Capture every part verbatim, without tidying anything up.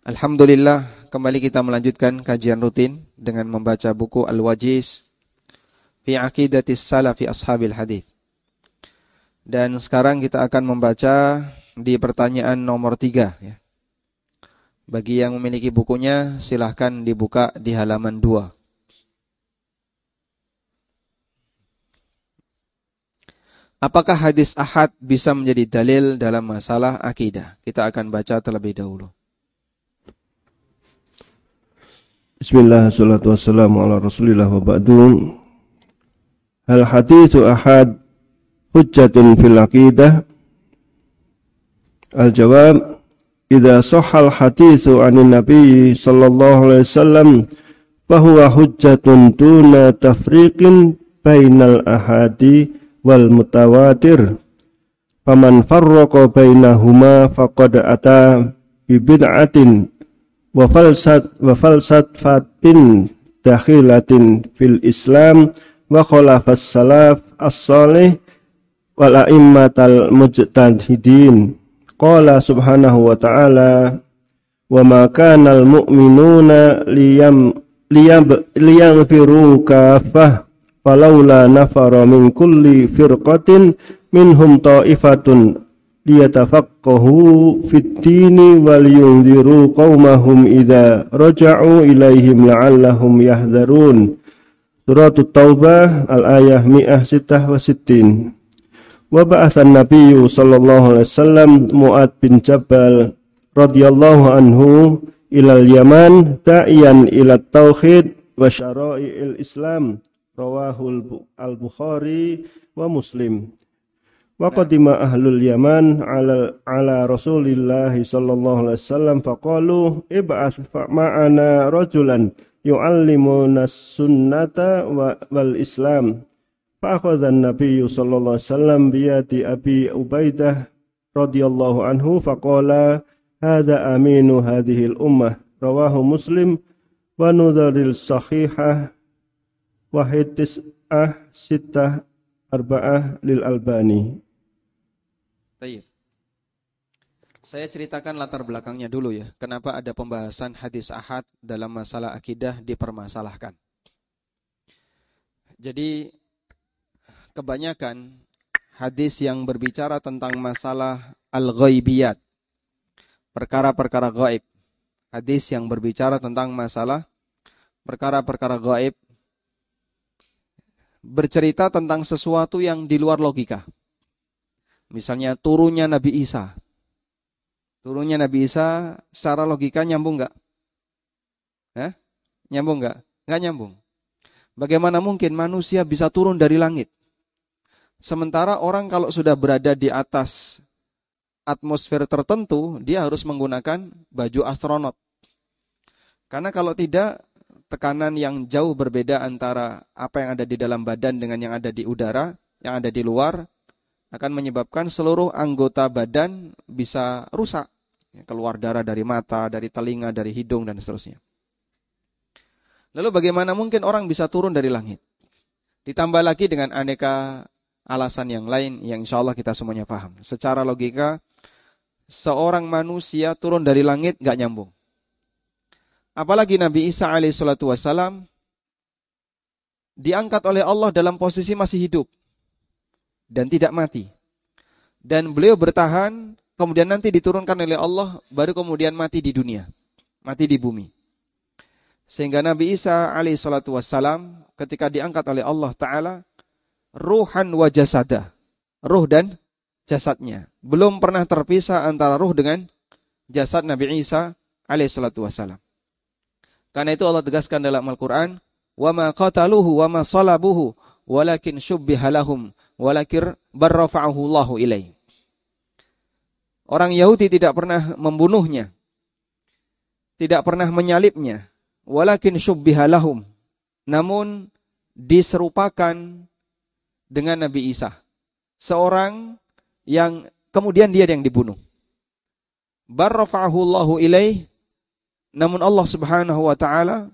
Alhamdulillah, kembali kita melanjutkan kajian rutin dengan membaca buku Al-Wajiz fi Aqidatis Salafi Ashabil Hadits. Dan sekarang kita akan membaca di pertanyaan nomor tiga. Ya. Bagi yang memiliki bukunya, silahkan dibuka di halaman dua. Apakah hadis ahad bisa menjadi dalil dalam masalah akidah? Kita akan baca terlebih dahulu. Bismillah, salatu wassalamu ala rasulillah wa ba'du. Hal hadithu ahad hujjatun fil aqidah? Al-jawab, idza sahha al-hadithu 'anil nabiy sallallahu alaihi wasallam fahuwa hujjatun duna tafriqin bainal ahadi wal mutawatir. Faman farraqa bainahuma faqad ata bi bid'atin wa falsat wa falsafatin dakhilatin fil Islam wa khalafas salaf as-salih wal a'immatal mujtahidin. Qala subhanahu wa ta'ala, wa ma kana al mu'minuna liyam liyam liyaghfiru kaffah falaula nafara min kulli firqatin minhum ta'ifatun liyatafaqahu fid dini wal yunziru qaumahum idza raja'u ilaihim la'allahum yahdharun. Surat At-Taubah al-ayah mi'ah sittah wa sittin. Wa ba'athan nabiyyu sallallahu alaihi wasallam Mu'ad bin Jabal radhiyallahu anhu ilal Yaman da'iyan ila tauhid wa syara'i'il Islam. Rawahul al-Bukhari wa Muslim. Wa qadima ahlul Yaman ala ala Rasulillah sallallahu alaihi wasallam faqalu ib'ats ma'ana rajulan yu'allimuna as-sunnata wal Islam. Fa akhadha an-nabiy sallallahu alaihi wasallam bi yadi Abi Ubaidah radhiyallahu anhu faqala hadza aminu hadhihi al-ummah. Rawahu Muslim wa nudharil sahihah wahid tis'ah sittah arba'ah lil Albani. Baik. Saya ceritakan latar belakangnya dulu ya. Kenapa ada pembahasan hadis ahad dalam masalah akidah dipermasalahkan. Jadi kebanyakan hadis yang berbicara tentang masalah al-ghaibiyat, perkara-perkara gaib. Hadis yang berbicara tentang masalah perkara-perkara gaib bercerita tentang sesuatu yang di luar logika. Misalnya turunnya Nabi Isa. Turunnya Nabi Isa secara logika nyambung enggak? Hah? Nyambung enggak? Enggak nyambung. Bagaimana mungkin manusia bisa turun dari langit? Sementara orang kalau sudah berada di atas atmosfer tertentu, dia harus menggunakan baju astronot. Karena kalau tidak, tekanan yang jauh berbeda antara apa yang ada di dalam badan dengan yang ada di udara, yang ada di luar, akan menyebabkan seluruh anggota badan bisa rusak. Keluar darah dari mata, dari telinga, dari hidung, dan seterusnya. Lalu bagaimana mungkin orang bisa turun dari langit? Ditambah lagi dengan aneka alasan yang lain yang insya Allah kita semuanya paham. Secara logika, seorang manusia turun dari langit gak nyambung. Apalagi Nabi Isa alaihissalatu wassalam diangkat oleh Allah dalam posisi masih hidup dan tidak mati. Dan beliau bertahan, kemudian nanti diturunkan oleh Allah, baru kemudian mati di dunia, mati di bumi. Sehingga Nabi Isa alaihissalatu wassalam ketika diangkat oleh Allah Ta'ala, ruhan wa jasadah, ruh dan jasadnya. Belum pernah terpisah antara ruh dengan jasad Nabi Isa alaihissalatu wassalam. Karena itu Allah tegaskan dalam Al-Quran, وَمَا قَتَلُوهُ وَمَا صَلَبُوهُ وَلَكِنْ شُبِّهَ لَهُمْ وَلَكِنْ بَرَّفَعَهُ اللَّهُ إِلَيْهِ. Orang Yahudi tidak pernah membunuhnya, tidak pernah menyalibnya, وَلَكِنْ شُبِّهَ لَهُمْ, namun diserupakan dengan Nabi Isa, seorang yang kemudian dia yang dibunuh. بَرَّفَعَهُ اللَّهُ إِلَيْهِ, namun Allah Subhanahu wa Ta'ala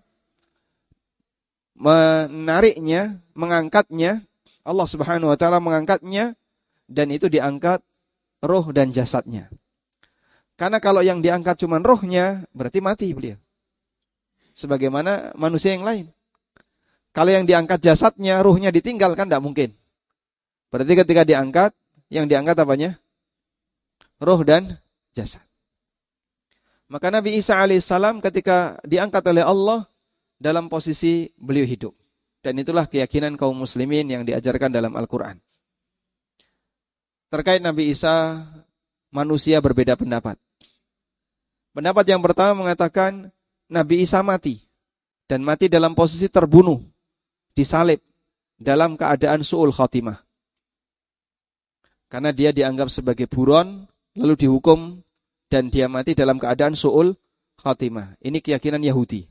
menariknya, mengangkatnya. Allah Subhanahu wa Ta'ala mengangkatnya, dan itu diangkat roh dan jasadnya. Karena kalau yang diangkat cuma rohnya, berarti mati beliau. Sebagaimana manusia yang lain. Kalau yang diangkat jasadnya, ruhnya ditinggal, kan tidak mungkin. Berarti ketika diangkat, yang diangkat apanya? Roh dan jasad. Maka Nabi Isa alaihissalam ketika diangkat oleh Allah, dalam posisi beliau hidup. Dan itulah keyakinan kaum muslimin yang diajarkan dalam Al-Quran. Terkait Nabi Isa, manusia berbeda pendapat. Pendapat yang pertama mengatakan, Nabi Isa mati. Dan mati dalam posisi terbunuh, disalib, dalam keadaan su'ul khotimah. Karena dia dianggap sebagai buron, lalu dihukum, dan dia mati dalam keadaan su'ul khotimah. Ini keyakinan Yahudi.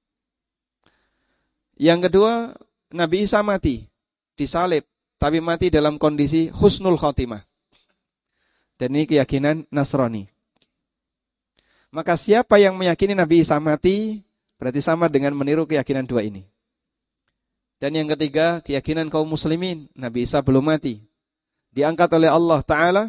Yang kedua, Nabi Isa mati, disalib, tapi mati dalam kondisi husnul khotimah. Dan ini keyakinan Nasrani. Maka siapa yang meyakini Nabi Isa mati, berarti sama dengan meniru keyakinan dua ini. Dan yang ketiga, keyakinan kaum muslimin, Nabi Isa belum mati. Diangkat oleh Allah Ta'ala,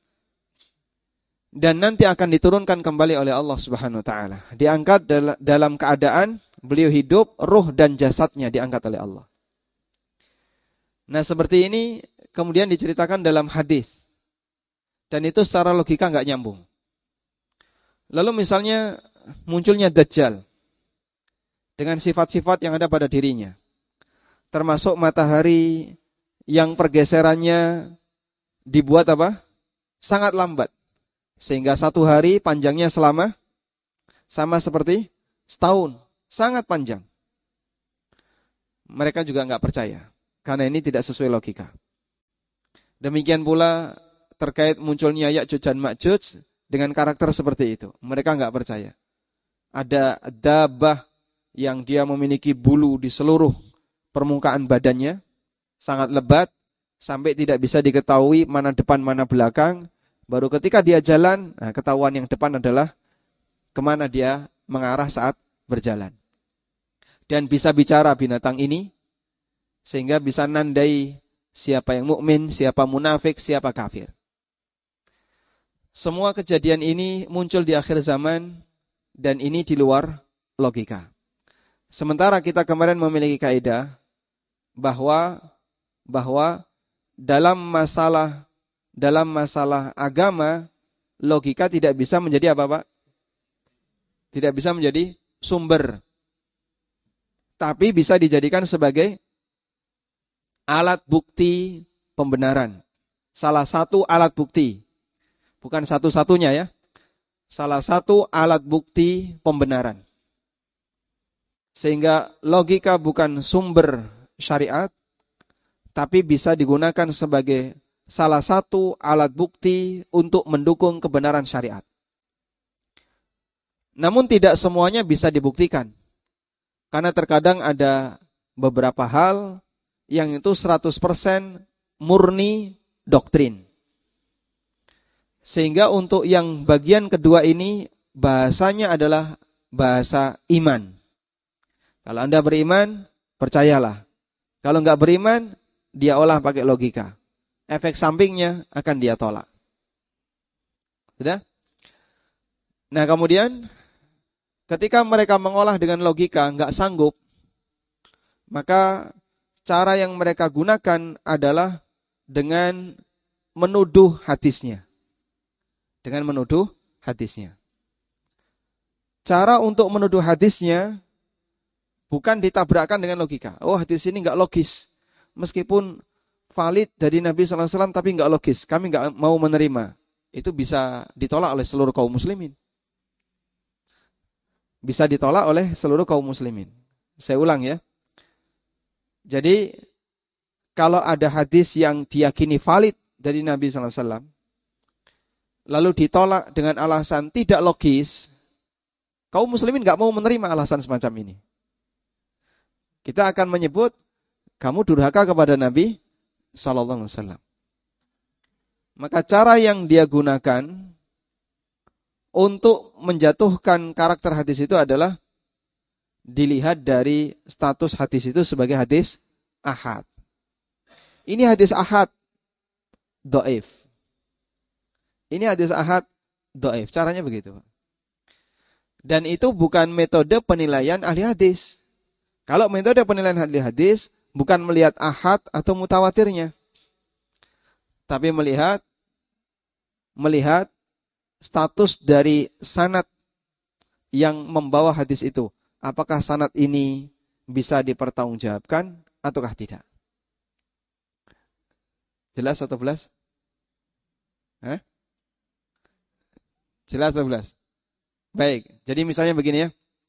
dan nanti akan diturunkan kembali oleh Allah Subhanahu Wa Ta'ala. Diangkat dalam keadaan beliau hidup, ruh dan jasadnya diangkat oleh Allah. Nah seperti ini kemudian diceritakan dalam hadis. Dan itu secara logika nggak nyambung. Lalu misalnya munculnya Dajjal. Dengan sifat-sifat yang ada pada dirinya. Termasuk matahari yang pergeserannya dibuat apa? Sangat lambat. Sehingga satu hari panjangnya selama sama seperti setahun. Sangat panjang. Mereka juga enggak percaya. Karena ini tidak sesuai logika. Demikian pula terkait munculnya Ya'juj dan Ma'juj dengan karakter seperti itu. Mereka enggak percaya. Ada dabah yang dia memiliki bulu di seluruh permukaan badannya. Sangat lebat. Sampai tidak bisa diketahui mana depan mana belakang. Baru ketika dia jalan, nah ketahuan yang depan adalah kemana dia mengarah saat berjalan. Dan bisa bicara binatang ini, sehingga bisa nandai siapa yang mukmin, siapa munafik, siapa kafir. Semua kejadian ini muncul di akhir zaman, dan ini di luar logika. Sementara kita kemarin memiliki kaidah bahwa bahwa dalam masalah dalam masalah agama, logika tidak bisa menjadi apa, Pak? Tidak bisa menjadi sumber. Tapi bisa dijadikan sebagai alat bukti pembenaran. Salah satu alat bukti. Bukan satu-satunya ya. Salah satu alat bukti pembenaran. Sehingga logika bukan sumber syariat, tapi bisa digunakan sebagai salah satu alat bukti untuk mendukung kebenaran syariat. Namun tidak semuanya bisa dibuktikan. Karena terkadang ada beberapa hal yang itu seratus persen murni doktrin. Sehingga untuk yang bagian kedua ini bahasanya adalah bahasa iman. Kalau Anda beriman, percayalah. Kalau enggak beriman, dia olah pakai logika. Efek sampingnya akan dia tolak. Sudah? Nah kemudian ketika mereka mengolah dengan logika enggak sanggup, maka cara yang mereka gunakan adalah dengan menuduh hadisnya. Dengan menuduh hadisnya. Cara untuk menuduh hadisnya bukan ditabrakkan dengan logika. Oh hadis ini enggak logis. Meskipun valid dari Nabi sallallahu alaihi wasallam tapi enggak logis. Kami enggak mau menerima. Itu bisa ditolak oleh seluruh kaum muslimin. Bisa ditolak oleh seluruh kaum muslimin. Saya ulang ya. Jadi kalau ada hadis yang diyakini valid dari Nabi sallallahu alaihi wasallam lalu ditolak dengan alasan tidak logis, kaum muslimin enggak mau menerima alasan semacam ini. Kita akan menyebut kamu durhaka kepada Nabi sallallahu alaihi wasallam. Maka cara yang dia gunakan untuk menjatuhkan karakter hadis itu adalah dilihat dari status hadis itu sebagai hadis ahad. Ini hadis ahad dhaif. Ini hadis ahad dhaif. Caranya begitu. Dan itu bukan metode penilaian ahli hadis. Kalau metode penilaian ahli hadis bukan melihat ahad atau mutawatirnya, tapi melihat melihat status dari sanad yang membawa hadis itu. Apakah sanad ini bisa dipertanggungjawabkan ataukah tidak? Jelas atau belas? Hah? Jelas atau belas? Baik, jadi misalnya begini ya.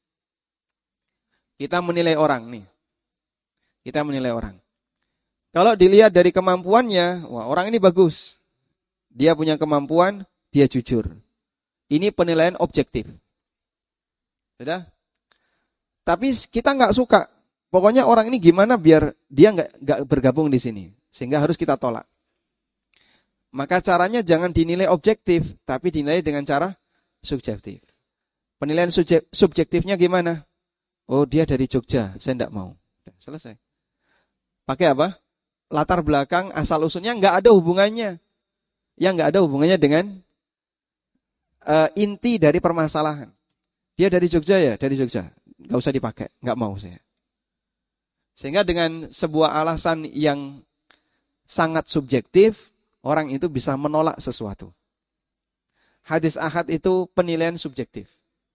Kita menilai orang nih. Kita menilai orang. Kalau dilihat dari kemampuannya, wah orang ini bagus. Dia punya kemampuan, dia jujur. Ini penilaian objektif. Sudah? Tapi kita nggak suka. Pokoknya orang ini gimana biar dia nggak nggak bergabung di sini. Sehingga harus kita tolak. Maka caranya jangan dinilai objektif, tapi dinilai dengan cara subjektif. Penilaian subjek, subjektifnya gimana? Oh dia dari Jogja, saya tidak mau. Sudah, selesai. Pakai apa? Latar belakang asal usulnya nggak ada hubungannya. Yang nggak ada hubungannya dengan uh, inti dari permasalahan. Dia dari Jogja ya, dari Jogja. Nggak usah dipakai, nggak mau saya. Sehingga dengan sebuah alasan yang sangat subjektif, orang itu bisa menolak sesuatu. Hadis ahad itu penilaian subjektif.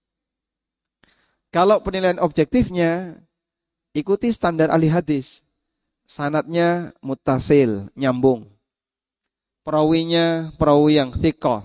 Kalau penilaian objektifnya, ikuti standar ahli hadis. Sanadnya muttasil, nyambung. Perawinya perawi yang thiqah.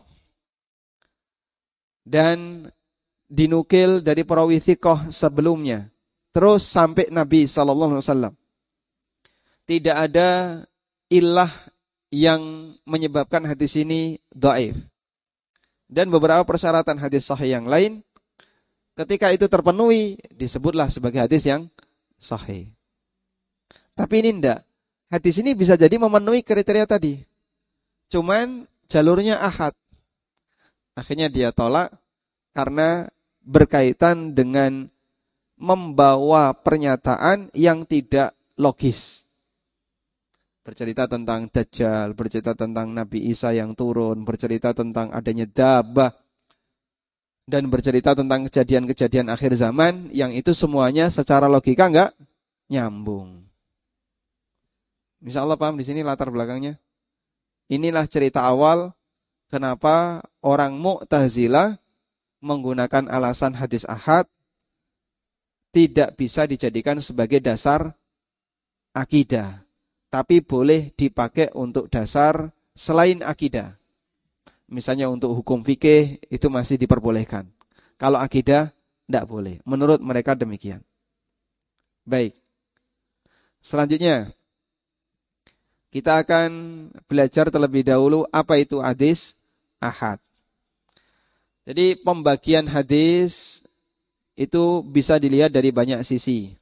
Dan dinukil dari perawi thiqah sebelumnya. Terus sampai Nabi sallallahu alaihi wasallam. Tidak ada illah yang menyebabkan hadis ini dhaif. Dan beberapa persyaratan hadis sahih yang lain, ketika itu terpenuhi, disebutlah sebagai hadis yang sahih. Tapi ini tidak. Hadis ini bisa jadi memenuhi kriteria tadi. Cuman jalurnya ahad. Akhirnya dia tolak karena berkaitan dengan membawa pernyataan yang tidak logis. Bercerita tentang Dajjal, bercerita tentang Nabi Isa yang turun, bercerita tentang adanya dabah, dan bercerita tentang kejadian-kejadian akhir zaman yang itu semuanya secara logika enggak nyambung. Insya Allah paham di sini latar belakangnya. Inilah cerita awal kenapa orang Mu'tazilah menggunakan alasan hadis ahad tidak bisa dijadikan sebagai dasar akidah, tapi boleh dipakai untuk dasar selain akidah. Misalnya untuk hukum fikih itu masih diperbolehkan. Kalau akidah tidak boleh. Menurut mereka demikian. Baik. Selanjutnya kita akan belajar terlebih dahulu apa itu hadis ahad. Jadi pembagian hadis itu bisa dilihat dari banyak sisi.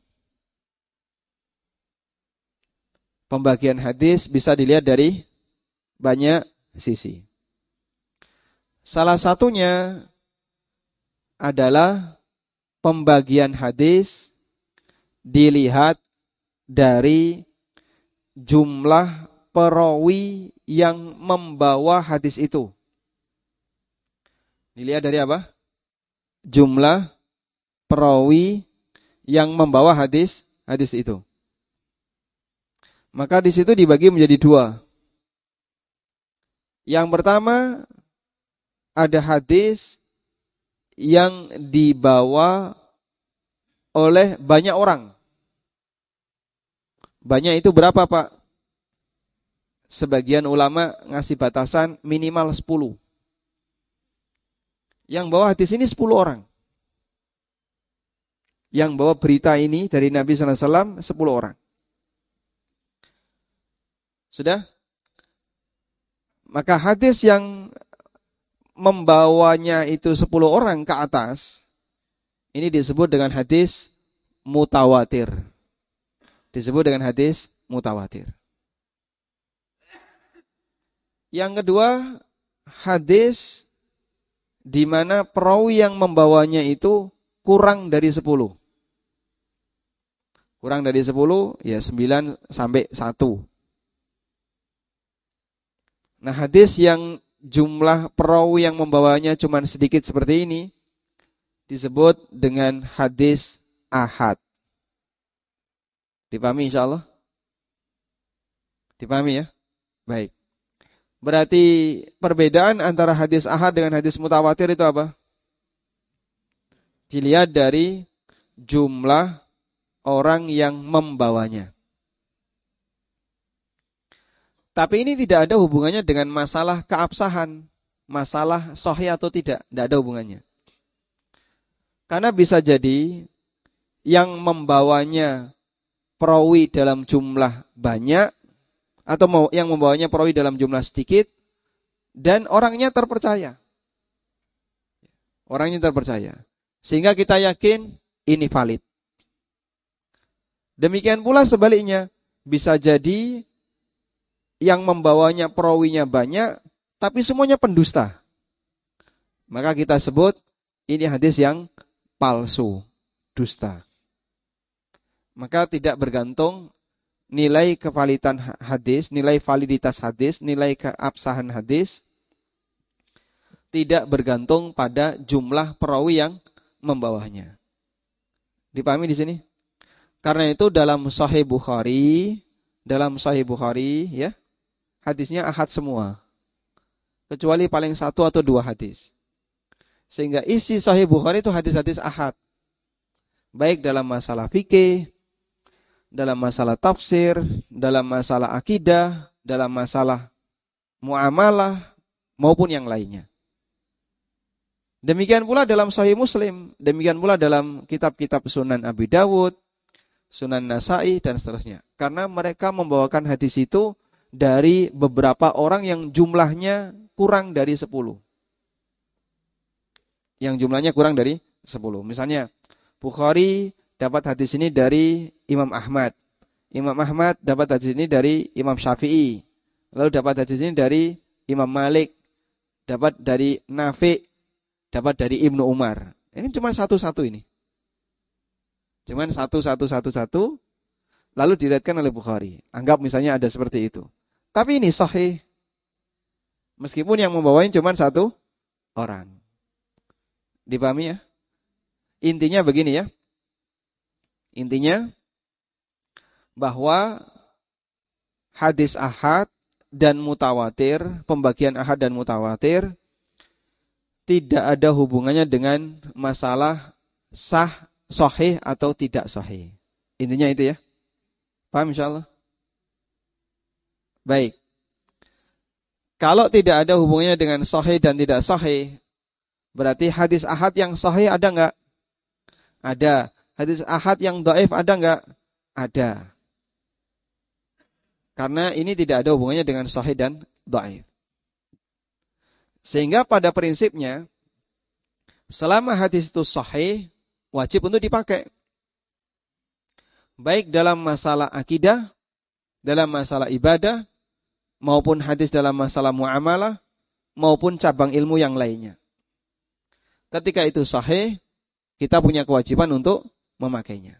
Pembagian hadis bisa dilihat dari banyak sisi. Salah satunya adalah pembagian hadis dilihat dari jumlah perawi yang membawa hadis itu. Dilihat dari apa? Jumlah perawi yang membawa hadis hadis itu. Maka di situ dibagi menjadi dua. Yang pertama, ada hadis yang dibawa oleh banyak orang. Banyak itu berapa, Pak? Sebagian ulama ngasih batasan minimal sepuluh. Yang bawa hadis ini sepuluh orang. Yang bawa berita ini dari Nabi sallallahu alaihi wasallam sepuluh orang. Sudah? Maka hadis yang membawanya itu sepuluh orang ke atas, ini disebut dengan hadis mutawatir. Disebut dengan hadis mutawatir. Yang kedua, hadis di mana perawi yang membawanya itu kurang dari sepuluh. Kurang dari sepuluh, ya sembilan sampai satu. Nah, hadis yang jumlah perawi yang membawanya cuma sedikit seperti ini, disebut dengan hadis ahad. Dipahami insyaallah? Dipahami ya? Baik. Berarti perbedaan antara hadis ahad dengan hadis mutawatir itu apa? Dilihat dari jumlah orang yang membawanya. Tapi ini tidak ada hubungannya dengan masalah keabsahan, masalah sahih atau tidak, tidak ada hubungannya. Karena bisa jadi yang membawanya perawi dalam jumlah banyak, atau yang membawanya perawi dalam jumlah sedikit, dan orangnya terpercaya. Orangnya terpercaya. Sehingga kita yakin ini valid. Demikian pula sebaliknya, bisa jadi yang membawanya perawinya banyak, tapi semuanya pendusta. Maka kita sebut ini hadis yang palsu, dusta. Maka tidak bergantung nilai kevaliditas hadis, nilai validitas hadis, nilai keabsahan hadis, tidak bergantung pada jumlah perawi yang membawanya. Dipahami di sini? Karena itu dalam Sahih Bukhari, dalam Sahih Bukhari, ya, hadisnya ahad semua. Kecuali paling satu atau dua hadis. Sehingga isi Sahih Bukhari itu hadis-hadis ahad. Baik dalam masalah fikih, dalam masalah tafsir, dalam masalah akidah, dalam masalah muamalah, maupun yang lainnya. Demikian pula dalam Sahih Muslim, demikian pula dalam kitab-kitab Sunan Abi Dawud, Sunan Nasa'i, dan seterusnya. Karena mereka membawakan hadis itu dari beberapa orang yang jumlahnya kurang dari sepuluh. Yang jumlahnya kurang dari sepuluh. Misalnya, Bukhari dapat hadis ini dari Imam Ahmad. Imam Ahmad dapat hadis ini dari Imam Syafi'i. Lalu dapat hadis ini dari Imam Malik. Dapat dari Nafi'. Dapat dari Ibnu Umar. Ini cuma satu-satu ini. Cuma satu-satu-satu-satu. Lalu diriwayatkan oleh Bukhari. Anggap misalnya ada seperti itu. Tapi ini sahih. Meskipun yang membawanya cuma satu orang. Dipahami ya? Intinya begini ya. Intinya bahwa hadis ahad dan mutawatir, pembagian ahad dan mutawatir, tidak ada hubungannya dengan masalah sah, sahih atau tidak sahih. Intinya itu ya. Paham insyaallah? Baik. Kalau tidak ada hubungannya dengan sahih dan tidak sahih, berarti hadis ahad yang sahih ada enggak? Ada. Hadis ahad yang dhaif ada enggak? Ada. Karena ini tidak ada hubungannya dengan sahih dan dhaif. Sehingga pada prinsipnya, selama hadis itu sahih, wajib untuk dipakai. Baik dalam masalah akidah, dalam masalah ibadah, maupun hadis dalam masalah muamalah, maupun cabang ilmu yang lainnya. Ketika itu sahih, kita punya kewajiban untuk memakainya.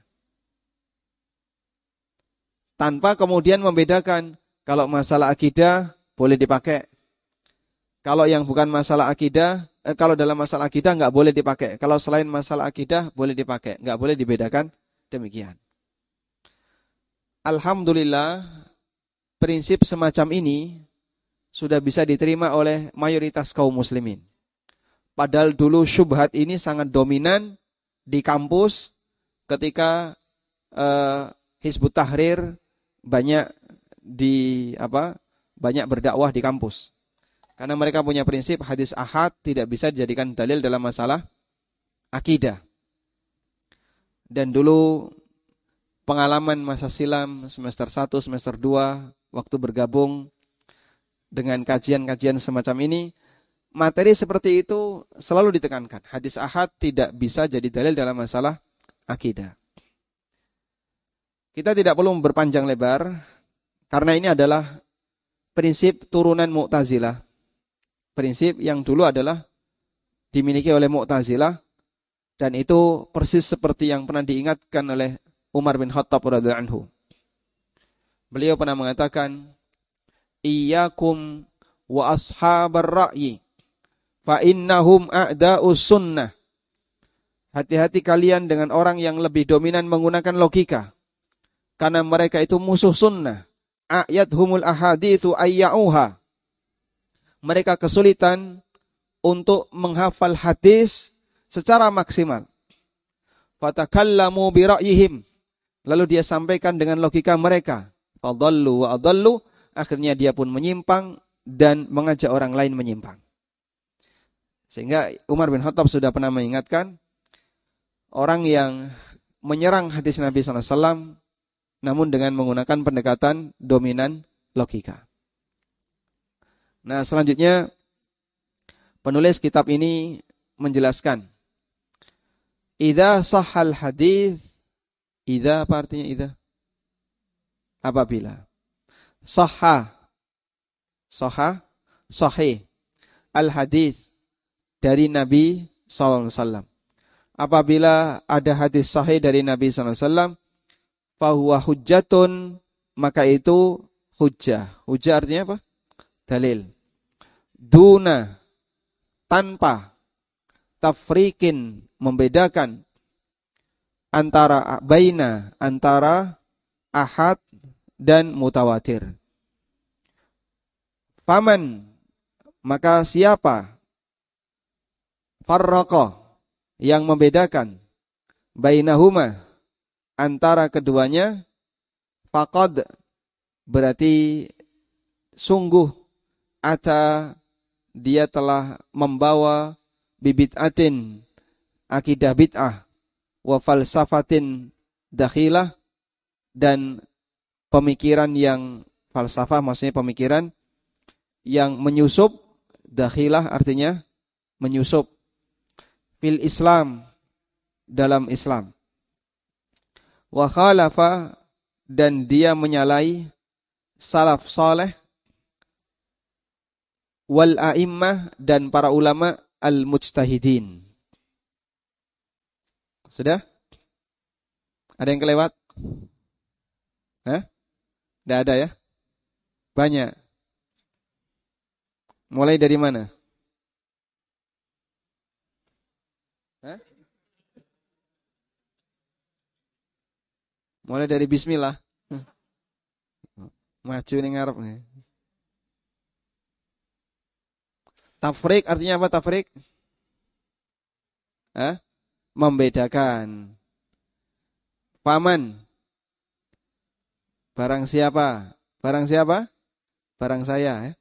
Tanpa kemudian membedakan, kalau masalah akidah boleh dipakai. Kalau yang bukan masalah akidah, eh, kalau dalam masalah akidah enggak boleh dipakai. Kalau selain masalah akidah boleh dipakai. Enggak boleh dibedakan demikian. Alhamdulillah, prinsip semacam ini sudah bisa diterima oleh mayoritas kaum muslimin. Padahal dulu syubhat ini sangat dominan di kampus ketika eh, Hizbut Tahrir banyak di apa? banyak berdakwah di kampus. Karena mereka punya prinsip hadis ahad tidak bisa dijadikan dalil dalam masalah akidah. Dan dulu pengalaman masa silam semester satu, semester dua, waktu bergabung dengan kajian-kajian semacam ini, materi seperti itu selalu ditekankan. Hadis ahad tidak bisa jadi dalil dalam masalah akidah. Kita tidak perlu berpanjang lebar, karena ini adalah prinsip turunan Mu'tazilah. Prinsip yang dulu adalah dimiliki oleh Mu'tazilah, dan itu persis seperti yang pernah diingatkan oleh Umar bin Khattab radhiyallahu anhu. Beliau pernah mengatakan, "Iyyakum wa ashabar ra'yi fa innahum a'da'us sunnah. Hati-hati kalian dengan orang yang lebih dominan menggunakan logika, karena mereka itu musuh sunnah. Ayathumul ahaditsu ayyauha. Mereka kesulitan untuk menghafal hadis secara maksimal. Fatakallamu bi ra'yihim. Lalu dia sampaikan dengan logika mereka. Fadallu wa adallu. Akhirnya dia pun menyimpang dan mengajak orang lain menyimpang. Sehingga Umar bin Khattab sudah pernah mengingatkan, orang yang menyerang hadis Nabi sallallahu alaihi wasallam namun dengan menggunakan pendekatan dominan logika. Nah, selanjutnya penulis kitab ini menjelaskan, idza sahhal hadis, idza apa artinya idza? Apabila. Sahha, sahha, sahih, al hadis dari Nabi sallallahu alaihi wasallam. Apabila ada hadis sahih dari Nabi sallallahu alaihi wasallam, fahuwa hujjatun, maka itu hujjah. Hujjah artinya apa? Dalil. Duna, tanpa, tafrikin, membedakan, antara baina, antara ahad dan mutawatir. Faman, maka siapa, farraqa, yang membedakan, bainahuma, antara keduanya, faqad, berarti sungguh, ata, dia telah membawa bibit'atin, akidah bid'ah, wa falsafatin dakhilah, dan pemikiran yang falsafah, maksudnya pemikiran yang menyusup, dakhilah artinya menyusup, fil Islam, dalam Islam. Wa khalafa, dan dia menyalahi salaf saleh, wal a'immah, dan para ulama al-mujtahidin. Sudah? Ada yang kelewat? Hah? Tidak ada ya? Banyak. Mulai dari mana? Hah? Mulai dari bismillah. Maju ning ngarep nih. Tafrik artinya apa tafrik? Hah? Membedakan. Faman. Barang siapa? Barang siapa? Barang saya ya.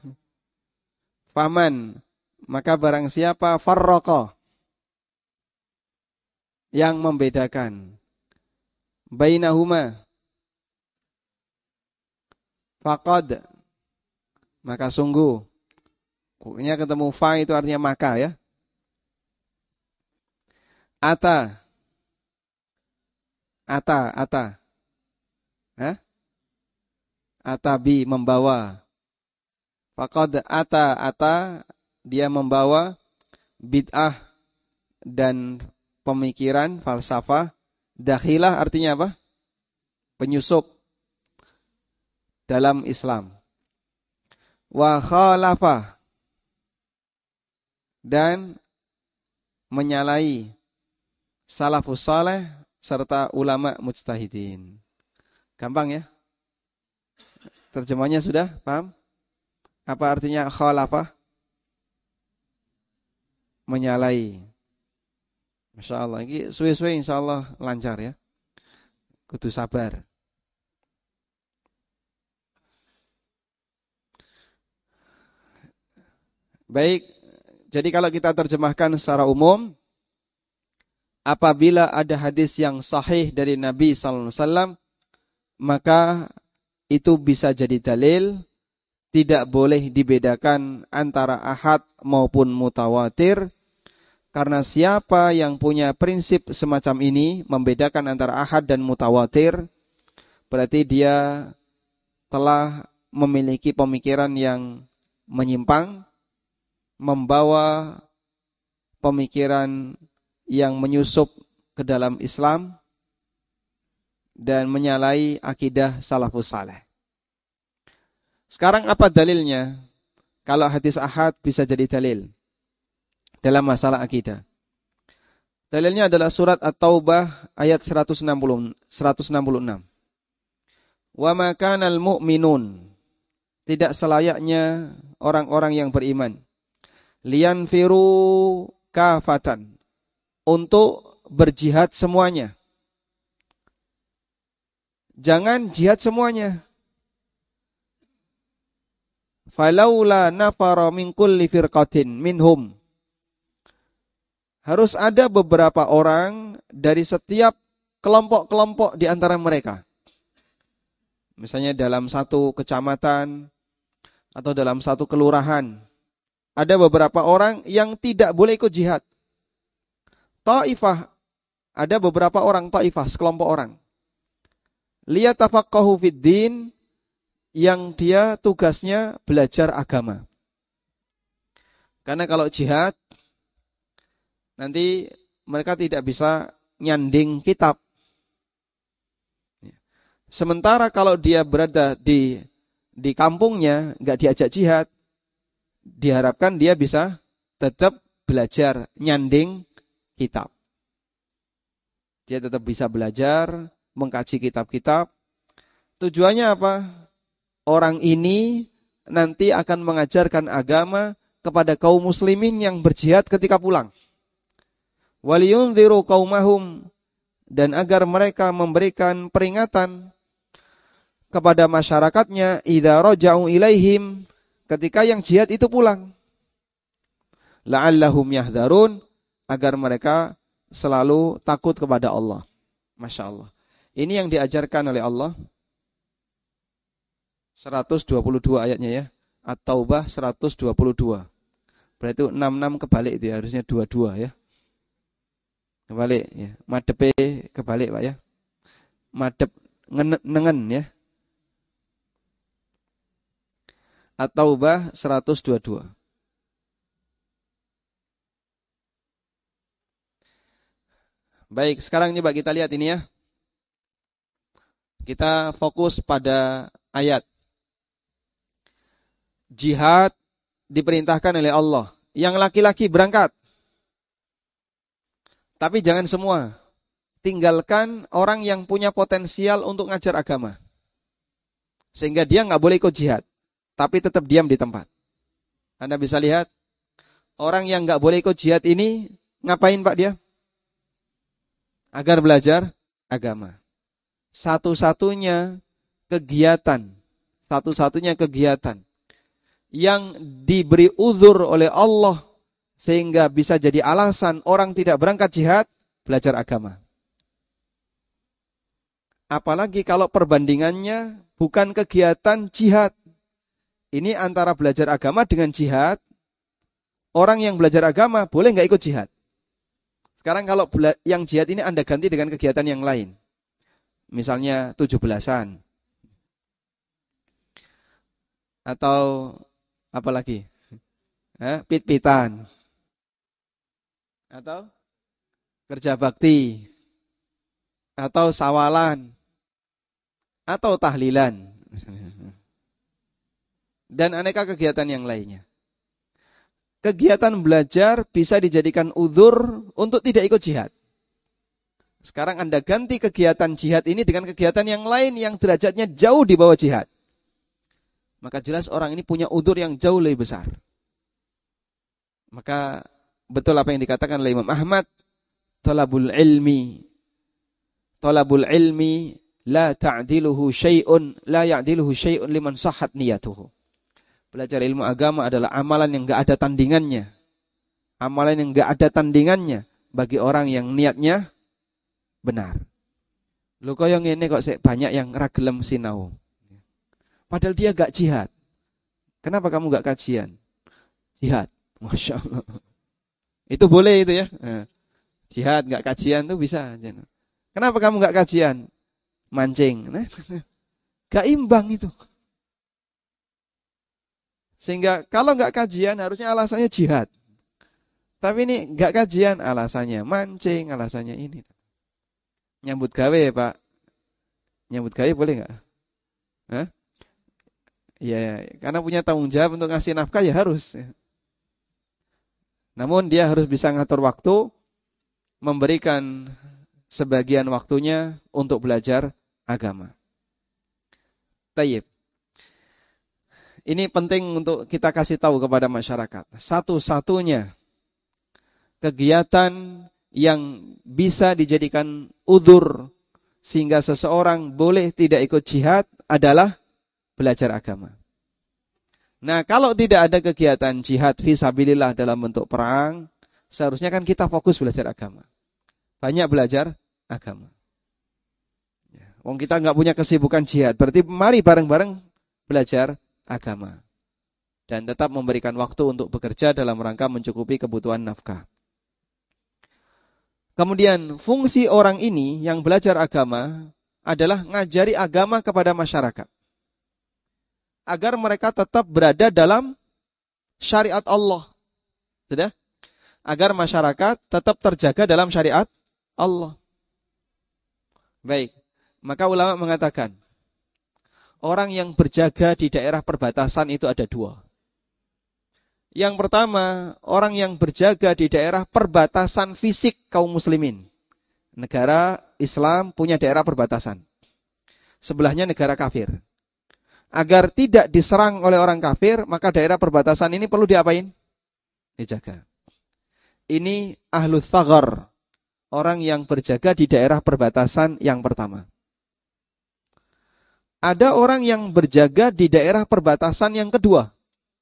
Faman, maka barang siapa, farraqa, yang membedakan, bainahuma, faqad, maka sungguh, pokoknya ketemu fa itu artinya maka ya. Ata, ata, ata, Hah? Atabi, membawa. Faqad ata, ata, dia membawa bid'ah dan pemikiran falsafah. Dakhilah artinya apa? Penyusup dalam Islam. Wa khalafa, dan menyalahi salafus saleh serta ulama mujtahidin. Gampang ya? Terjemahnya sudah paham? Apa artinya khalafa? Menyalahi. Masya Allah. Ini suwe-suwe insya Allah lancar ya. Kudu sabar. Baik. Jadi kalau kita terjemahkan secara umum, apabila ada hadis yang sahih dari Nabi sallallahu alaihi wasallam, maka itu bisa jadi dalil, tidak boleh dibedakan antara ahad maupun mutawatir, karena siapa yang punya prinsip semacam ini, membedakan antara ahad dan mutawatir, berarti dia telah memiliki pemikiran yang menyimpang, membawa pemikiran yang menyusup ke dalam Islam, dan menyalahi akidah salafus saleh. Sekarang apa dalilnya? Kalau hadis ahad bisa jadi dalil dalam masalah akidah. Dalilnya adalah surat At-Taubah ayat seratus enam puluh enam. Wa ma kanal mu'minun, tidak selayaknya orang-orang yang beriman, liyanfiru kafatan, untuk berjihad semuanya. Jangan jihad semuanya. Falaula nafara min kulli firqatin minhum, harus ada beberapa orang dari setiap kelompok-kelompok di antara mereka. Misalnya dalam satu kecamatan atau dalam satu kelurahan, ada beberapa orang yang tidak boleh ikut jihad. Taifah, ada beberapa orang taifah, sekelompok orang. Liyatafaqahu fid din, yang dia tugasnya belajar agama. Karena kalau jihad, nanti mereka tidak bisa nyanding kitab. Sementara kalau dia berada di di kampungnya, nggak diajak jihad, diharapkan dia bisa tetap belajar nyanding kitab. Dia tetap bisa belajar, mengkaji kitab-kitab. Tujuannya apa? Orang ini nanti akan mengajarkan agama kepada kaum muslimin yang berjihad ketika pulang. Waliyunziru qaumahum, dan agar mereka memberikan peringatan kepada masyarakatnya idza raja'u ilaihim, ketika yang jihad itu pulang. La'allahum yahdharun, agar mereka selalu takut kepada Allah. Masya Allah. Ini yang diajarkan oleh Allah. seratus dua puluh dua ayatnya ya. At-Taubah seratus dua puluh dua. Berarti enam enam kebalik itu ya, harusnya dua dua ya. Kebalik ya. Madepe kebalik Pak ya. Madep nengen ya. At-Taubah seratus dua puluh dua. Baik, sekarang coba kita lihat ini ya. Kita fokus pada ayat. Jihad diperintahkan oleh Allah. Yang laki-laki berangkat. Tapi jangan semua. Tinggalkan orang yang punya potensial untuk ngajar agama. Sehingga dia nggak boleh ikut jihad. Tapi tetap diam di tempat. Anda bisa lihat. Orang yang nggak boleh ikut jihad ini, ngapain Pak dia? Agar belajar agama. Satu-satunya kegiatan. Satu-satunya kegiatan. Yang diberi uzur oleh Allah sehingga bisa jadi alasan orang tidak berangkat jihad, belajar agama. Apalagi kalau perbandingannya bukan kegiatan jihad. Ini antara belajar agama dengan jihad. Orang yang belajar agama boleh nggak ikut jihad. Sekarang kalau yang jihad ini Anda ganti dengan kegiatan yang lain. Misalnya tujuh belasan. Atau apa lagi? Eh, pit-pitan. Atau kerja bakti. Atau sawalan. Atau tahlilan. Dan aneka kegiatan yang lainnya. Kegiatan belajar bisa dijadikan uzur untuk tidak ikut jihad. Sekarang Anda ganti kegiatan jihad ini dengan kegiatan yang lain yang derajatnya jauh di bawah jihad. Maka jelas orang ini punya uzur yang jauh lebih besar. Maka betul apa yang dikatakan oleh Imam Ahmad, talabul ilmi, talabul ilmi la ta'diluhu syai'un, la ya'diluhu syai'un liman sahhat niyatuhu. Belajar ilmu agama adalah amalan yang enggak ada tandingannya. Amalan yang enggak ada tandingannya bagi orang yang niatnya benar. Lho kaya ngene kok sik banyak yang ra gelem sinau. Padahal dia enggak jihad. Kenapa kamu enggak kajian? Jihad. Masya Allah. Itu boleh itu ya. Jihad enggak kajian tuh bisa. Kenapa kamu enggak kajian? Mancing. Enggak imbang itu. Sehingga kalau enggak kajian harusnya alasannya jihad. Tapi ini enggak kajian alasannya mancing, alasannya ini. Nyambut gawe Pak. Nyambut gawe boleh enggak? Hah? Ya, karena punya tanggung jawab untuk ngasih nafkah ya harus. Namun dia harus bisa ngatur waktu, memberikan sebagian waktunya untuk belajar agama. Tayyib. Ini penting untuk kita kasih tahu kepada masyarakat. Satu-satunya kegiatan yang bisa dijadikan udzur sehingga seseorang boleh tidak ikut jihad adalah belajar agama. Nah, kalau tidak ada kegiatan jihad fisabilillah dalam bentuk perang, seharusnya kan kita fokus belajar agama. Banyak belajar agama. Wong kita nggak punya kesibukan jihad, berarti mari bareng-bareng belajar agama. Dan tetap memberikan waktu untuk bekerja dalam rangka mencukupi kebutuhan nafkah. Kemudian fungsi orang ini yang belajar agama adalah ngajari agama kepada masyarakat. Agar mereka tetap berada dalam syariat Allah. Sudah? Agar masyarakat tetap terjaga dalam syariat Allah. Baik. Maka ulama mengatakan, orang yang berjaga di daerah perbatasan itu ada dua. Yang pertama, orang yang berjaga di daerah perbatasan fisik kaum muslimin. Negara Islam punya daerah perbatasan. Sebelahnya negara kafir. Agar tidak diserang oleh orang kafir, maka daerah perbatasan ini perlu diapain? Dijaga. Ini ahlus thaghar, orang yang berjaga di daerah perbatasan yang pertama. Ada orang yang berjaga di daerah perbatasan yang kedua,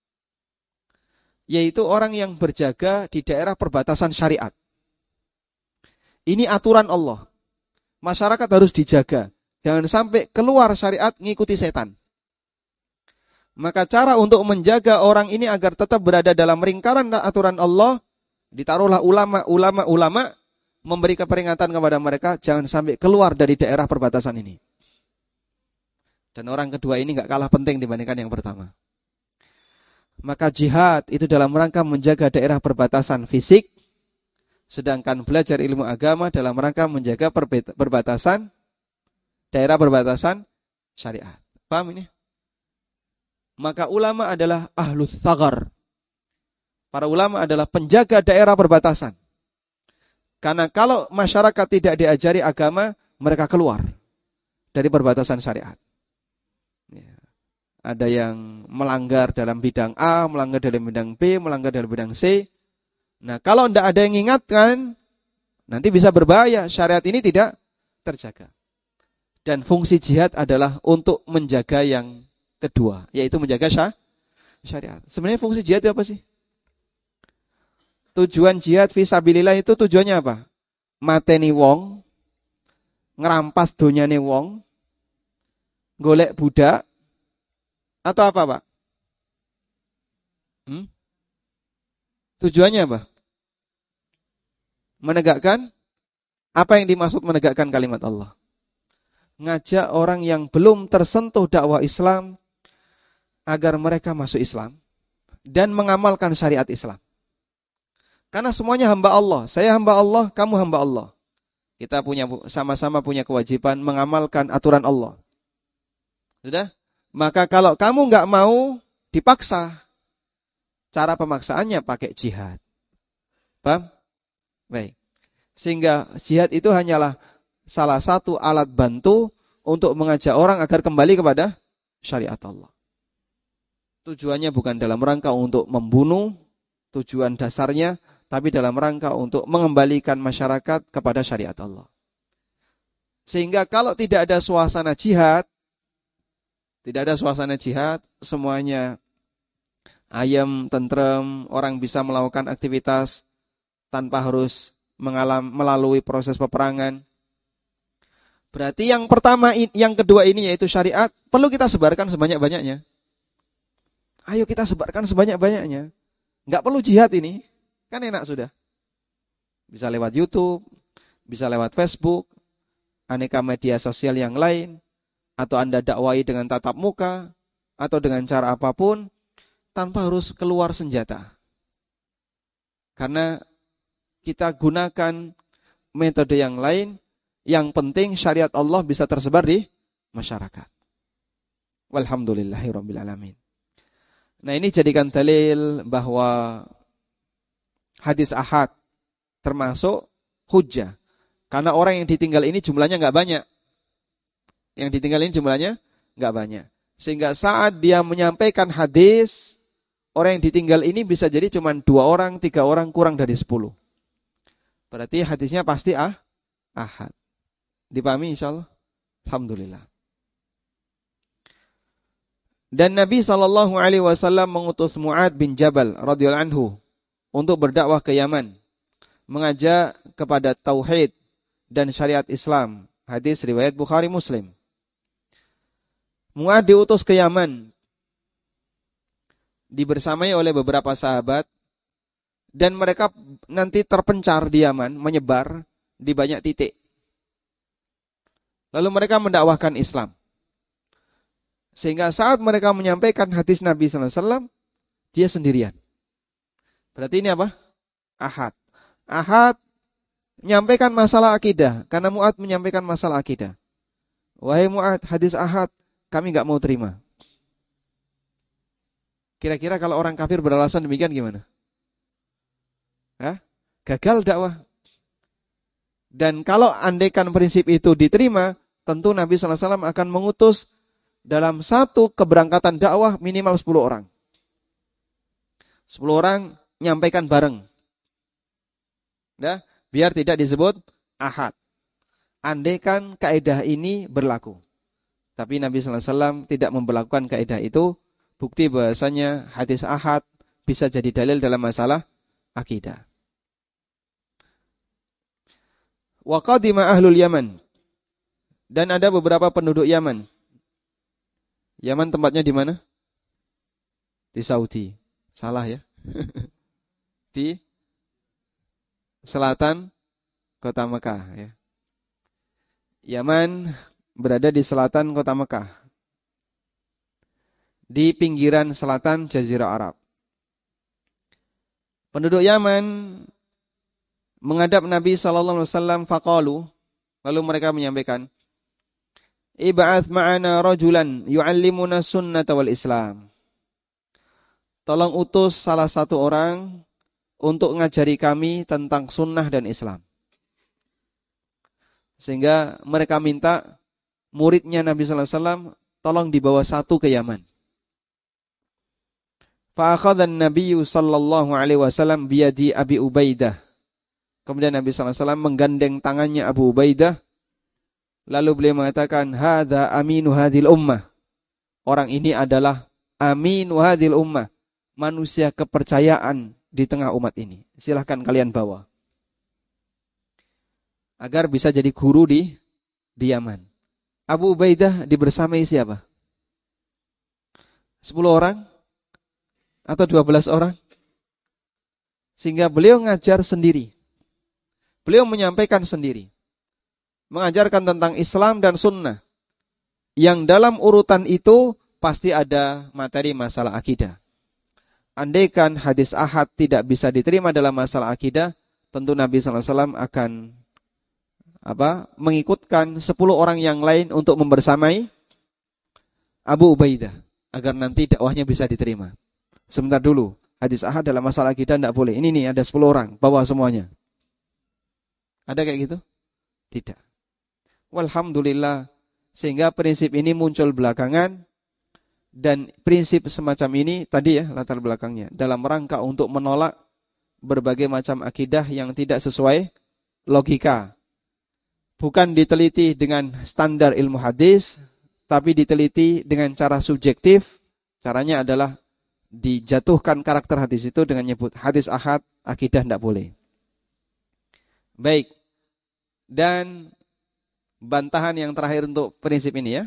yaitu orang yang berjaga di daerah perbatasan syariat. Ini aturan Allah. Masyarakat harus dijaga. Jangan sampai keluar syariat ngikuti setan. Maka cara untuk menjaga orang ini agar tetap berada dalam lingkaran aturan Allah, ditaruhlah ulama-ulama-ulama memberi peringatan kepada mereka, jangan sampai keluar dari daerah perbatasan ini. Dan orang kedua ini nggak kalah penting dibandingkan yang pertama. Maka jihad itu dalam rangka menjaga daerah perbatasan fisik, sedangkan belajar ilmu agama dalam rangka menjaga perbatasan, daerah perbatasan syariat. Paham ini? Maka ulama adalah ahlus thaghar. Para ulama adalah penjaga daerah perbatasan. Karena kalau masyarakat tidak diajari agama, mereka keluar dari perbatasan syariat. Ya. Ada yang melanggar dalam bidang A, melanggar dalam bidang B, melanggar dalam bidang C. Nah, kalau tidak ada yang ingatkan, nanti bisa berbahaya. Syariat ini tidak terjaga. Dan fungsi jihad adalah untuk menjaga yang kedua, yaitu menjaga syah, syariat. Sebenarnya fungsi jihad itu apa sih? Tujuan jihad fisabilillah itu tujuannya apa? Mateni wong, ngerampas donyane wong, golek budak, atau apa, Pak? Hmm? Tujuannya apa? Menegakkan, apa yang dimaksud menegakkan kalimat Allah? Ngajak orang yang belum tersentuh dakwah Islam agar mereka masuk Islam dan mengamalkan syariat Islam. Karena semuanya hamba Allah. Saya hamba Allah, kamu hamba Allah. Kita punya sama-sama punya kewajiban mengamalkan aturan Allah. Sudah? Maka kalau kamu nggak mau dipaksa, cara pemaksaannya pakai jihad. Paham? Baik. Sehingga jihad itu hanyalah salah satu alat bantu untuk mengajak orang agar kembali kepada syariat Allah. Tujuannya bukan dalam rangka untuk membunuh, tujuan dasarnya, tapi dalam rangka untuk mengembalikan masyarakat kepada syariat Allah. Sehingga kalau tidak ada suasana jihad, tidak ada suasana jihad, semuanya ayam, tentrem, orang bisa melakukan aktivitas tanpa harus mengalami, melalui proses peperangan. Berarti yang pertama, yang kedua ini yaitu syariat, perlu kita sebarkan sebanyak-banyaknya. Ayo kita sebarkan sebanyak-banyaknya. Nggak perlu jihad ini, kan enak sudah. Bisa lewat YouTube, bisa lewat Facebook, aneka media sosial yang lain, atau Anda dakwai dengan tatap muka, atau dengan cara apapun, tanpa harus keluar senjata. Karena kita gunakan metode yang lain, yang penting syariat Allah bisa tersebar di masyarakat. Walhamdulillahirabbil alamin. Nah, ini jadikan dalil bahwa hadis ahad termasuk hujjah. Karena orang yang ditinggal ini jumlahnya nggak banyak. Yang ditinggal ini jumlahnya nggak banyak. Sehingga saat dia menyampaikan hadis, orang yang ditinggal ini bisa jadi cuma dua orang, tiga orang, kurang dari sepuluh. Berarti hadisnya pasti ah, ahad. Dipahami insyaallah? Alhamdulillah. Dan Nabi shallallahu alaihi wasallam mengutus Mu'ad bin Jabal radhiyallahu anhu untuk berdakwah ke Yaman, mengajak kepada tauhid dan syariat Islam. Hadis riwayat Bukhari Muslim. Mu'ad diutus ke Yaman, dibersamai oleh beberapa sahabat, dan mereka nanti terpencar di Yaman, menyebar di banyak titik. Lalu mereka mendakwahkan Islam. Sehingga saat mereka menyampaikan hadis Nabi sallallahu alaihi wasallam, dia sendirian. Berarti ini apa? Ahad. Ahad menyampaikan masalah akidah. Karena Mu'ad menyampaikan masalah akidah. Wahai Mu'ad, hadis ahad kami enggak mau terima. Kira-kira kalau orang kafir beralasan demikian gimana? Hah? Gagal dakwah. Dan kalau andaikan prinsip itu diterima, tentu Nabi sallallahu alaihi wasallam akan mengutus dalam satu keberangkatan dakwah minimal sepuluh orang. sepuluh orang nyampaikan bareng. Nah, biar tidak disebut ahad. Andaikan kaidah ini berlaku. Tapi Nabi sallallahu alaihi wasallam tidak memberlakukan kaidah itu, bukti bahasanya hadis ahad bisa jadi dalil dalam masalah akidah. Wa qadima ahlul Yaman. Dan ada beberapa penduduk Yaman. Yaman tempatnya di mana? Di Saudi. Salah ya. Di selatan kota Mekah ya. Yaman berada di selatan kota Mekah. Di pinggiran selatan Jazirah Arab. Penduduk Yaman menghadap Nabi sallallahu alaihi wasallam faqalu, lalu mereka menyampaikan, Ib'ath ma'ana rajulan yu'allimuna sunnata wal Islam. Tolong utus salah satu orang untuk ngajari kami tentang sunnah dan Islam. Sehingga mereka minta muridnya Nabi sallallahu alaihi wasallam tolong dibawa satu ke Yaman. Fa'akhadha an-nabiyyu sallallahu alaihi wasallam biyadi Abi Ubaidah. Kemudian Nabi sallallahu alaihi wasallam menggandeng tangannya Abu Ubaidah. Lalu beliau mengatakan, Hadza aminu hadhil ummah. Orang ini adalah aminu hadhil ummah. Manusia kepercayaan di tengah umat ini. Silahkan kalian bawa. Agar bisa jadi guru di, di Yaman. Abu Ubaidah dibersamai siapa? Sepuluh orang? Atau dua belas orang? Sehingga beliau ngajar sendiri. Beliau menyampaikan sendiri. Mengajarkan tentang Islam dan sunnah. Yang dalam urutan itu pasti ada materi masalah akidah. Andaikan hadis ahad tidak bisa diterima dalam masalah akidah, tentu Nabi sallallahu alaihi wasallam akan apa? mengikutkan sepuluh orang yang lain untuk membersamai Abu Ubaidah agar nanti dakwahnya bisa diterima. Sebentar dulu, hadis ahad dalam masalah akidah tidak boleh. Ini nih ada sepuluh orang, bawa semuanya. Ada kayak gitu? Tidak. Walhamdulillah, sehingga prinsip ini muncul belakangan, dan prinsip semacam ini tadi ya latar belakangnya dalam rangka untuk menolak berbagai macam akidah yang tidak sesuai logika. Bukan diteliti dengan standar ilmu hadis, tapi diteliti dengan cara subjektif. Caranya adalah dijatuhkan karakter hadis itu dengan nyebut hadis ahad, akidah tidak boleh. Baik. Dan bantahan yang terakhir untuk prinsip ini ya.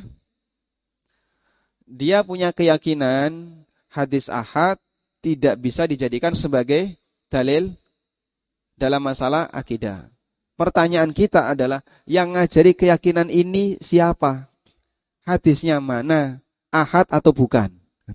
Dia punya keyakinan hadis ahad tidak bisa dijadikan sebagai dalil dalam masalah akidah. Pertanyaan kita adalah, yang ngajari keyakinan ini siapa? Hadisnya mana? Ahad atau bukan?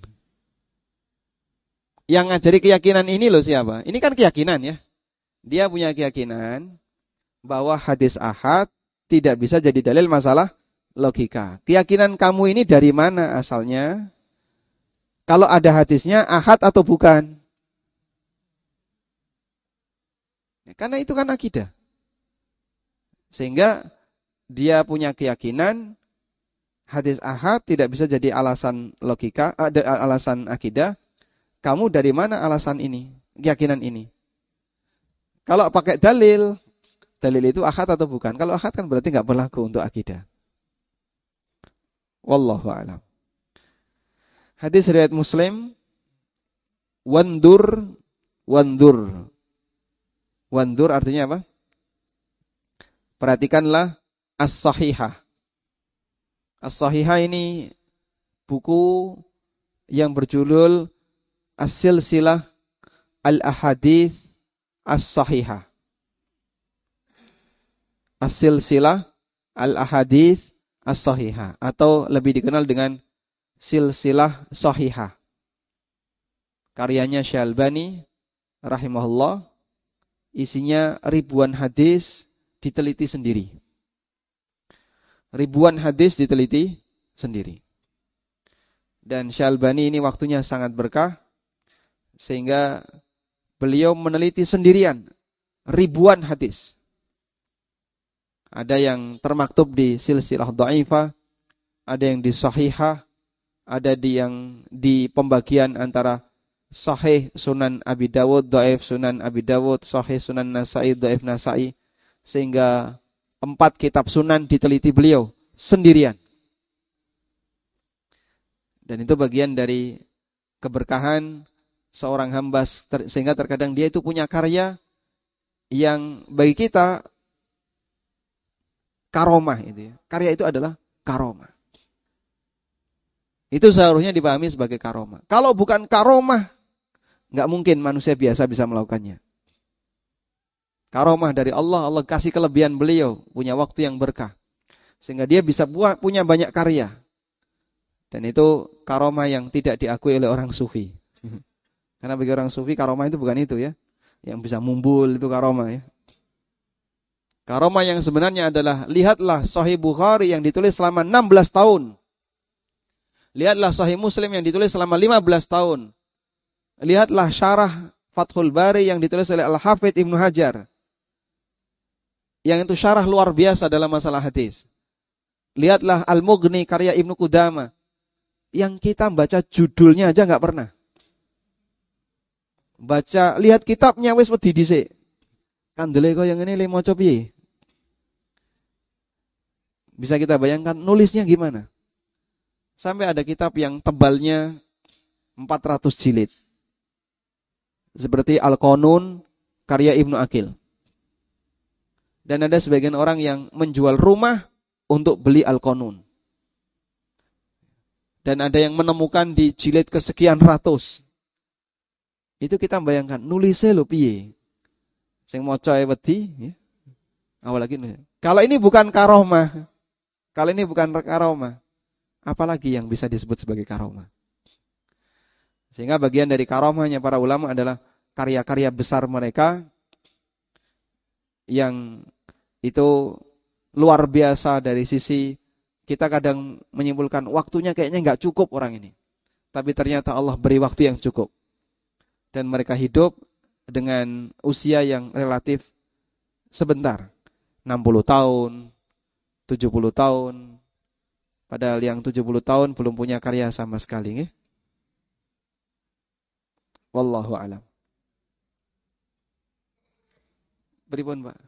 Yang ngajari keyakinan ini loh siapa? Ini kan keyakinan ya. Dia punya keyakinan bahwa hadis ahad tidak bisa jadi dalil masalah logika. Keyakinan kamu ini dari mana asalnya? Kalau ada hadisnya, ahad atau bukan? Ya, karena itu kan akidah. Sehingga dia punya keyakinan hadis ahad tidak bisa jadi alasan logika, ada alasan akidah. Kamu dari mana alasan ini, keyakinan ini? Kalau pakai dalil, dalil itu ahad atau bukan? Kalau ahad kan berarti nggak berlaku untuk akidah. Wallahu a'lam. Hadis riwayat Muslim, wandur, wandur. Wandur artinya apa? Perhatikanlah as-sahihah. As-sahihah ini buku yang berjudul As-Silsilah Al-Ahadits As-Sahihah. As-Silsilah Al-Ahadits As-Sahihah atau lebih dikenal dengan Silsilah Sahihah. Karyanya Syalbani rahimahullah, isinya ribuan hadis diteliti sendiri. Ribuan hadis diteliti sendiri. Dan Syalbani ini waktunya sangat berkah, sehingga beliau meneliti sendirian ribuan hadis. Ada yang termaktub di silsilah dhaifah, ada yang di sahihah, ada di yang di pembagian antara sahih Sunan Abi Dawud, dhaif Sunan Abi Dawud, sahih Sunan Nasa'i, dhaif Nasa'i, sehingga empat kitab sunan diteliti beliau sendirian. Dan itu bagian dari keberkahan seorang hamba, sehingga terkadang dia itu punya karya yang bagi kita karomah itu ya. Karya itu adalah karomah. Itu seharusnya dipahami sebagai karomah. Kalau bukan karomah, nggak mungkin manusia biasa bisa melakukannya. Karomah dari Allah, Allah kasih kelebihan beliau, punya waktu yang berkah, sehingga dia bisa buat punya banyak karya. Dan itu karomah yang tidak diakui oleh orang sufi. Karena bagi orang sufi karomah itu bukan itu ya, yang bisa mumbul itu karomah ya. Karomah yang sebenarnya adalah, lihatlah Sahih Bukhari yang ditulis selama enam belas tahun. Lihatlah Sahih Muslim yang ditulis selama lima belas tahun. Lihatlah syarah Fathul Bari yang ditulis oleh Al-Hafidh Ibnu Hajar. Yang itu syarah luar biasa dalam masalah hadis. Lihatlah Al-Mughni karya Ibnu Qudamah. Yang kita baca judulnya aja nggak pernah. Baca, lihat kitabnya wis wedi dhisik. Kandele kok yang ini le maca piye? Bisa kita bayangkan nulisnya gimana? Sampai ada kitab yang tebalnya empat ratus jilid. Seperti Al-Qanun karya Ibnu Aqil. Dan ada sebagian orang yang menjual rumah untuk beli Al-Qanun. Dan ada yang menemukan di jilid kesekian ratus. Itu kita bayangkan nulisnya lho piye? Sing maca wedi ya. Awalagi kalau ini bukan karomah. Kalau ini bukan karomah, apalagi yang bisa disebut sebagai karomah? Sehingga bagian dari karomahnya para ulama adalah karya-karya besar mereka yang itu luar biasa dari sisi kita kadang menyimpulkan waktunya kayaknya nggak cukup orang ini. Tapi ternyata Allah beri waktu yang cukup. Dan mereka hidup dengan usia yang relatif sebentar. enam puluh tahun, tujuh puluh tahun. Padahal yang tujuh puluh tahun belum punya karya sama sekali. Eh? Wallahu a'lam. Pripun, Pak?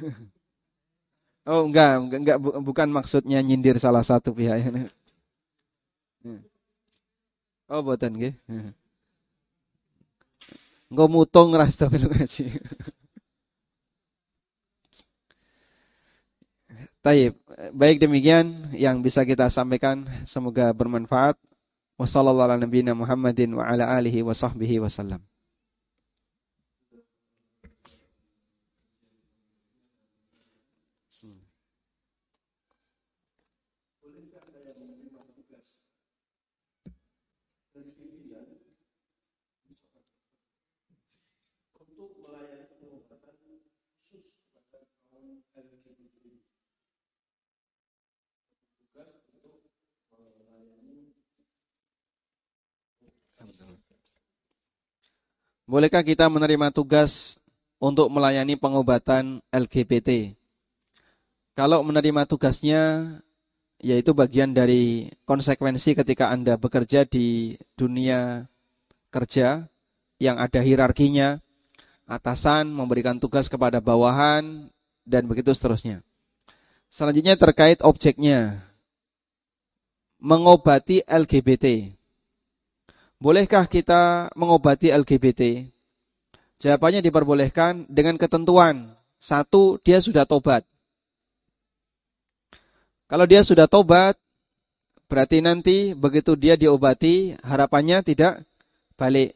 Oh, enggak, enggak, enggak, bukan maksudnya nyindir salah satu pihak. Oh, boten nggih. Engko mutung ras ta melu ngaji. Taib. Baik demikian yang bisa kita sampaikan, semoga bermanfaat. Wassallallahu ala nabiyina Muhammadin wa ala alihi wa sahbihi wasallam. bolehkah kita menerima tugas untuk melayani pengobatan L G B T? Kalau menerima tugasnya, yaitu bagian dari konsekuensi ketika Anda bekerja di dunia kerja yang ada hierarkinya, atasan memberikan tugas kepada bawahan, dan begitu seterusnya. Selanjutnya terkait objeknya, mengobati L G B T. Bolehkah kita mengobati L G B T? Jawabannya diperbolehkan dengan ketentuan. Satu, dia sudah tobat. Kalau dia sudah tobat, berarti nanti begitu dia diobati, harapannya tidak balik.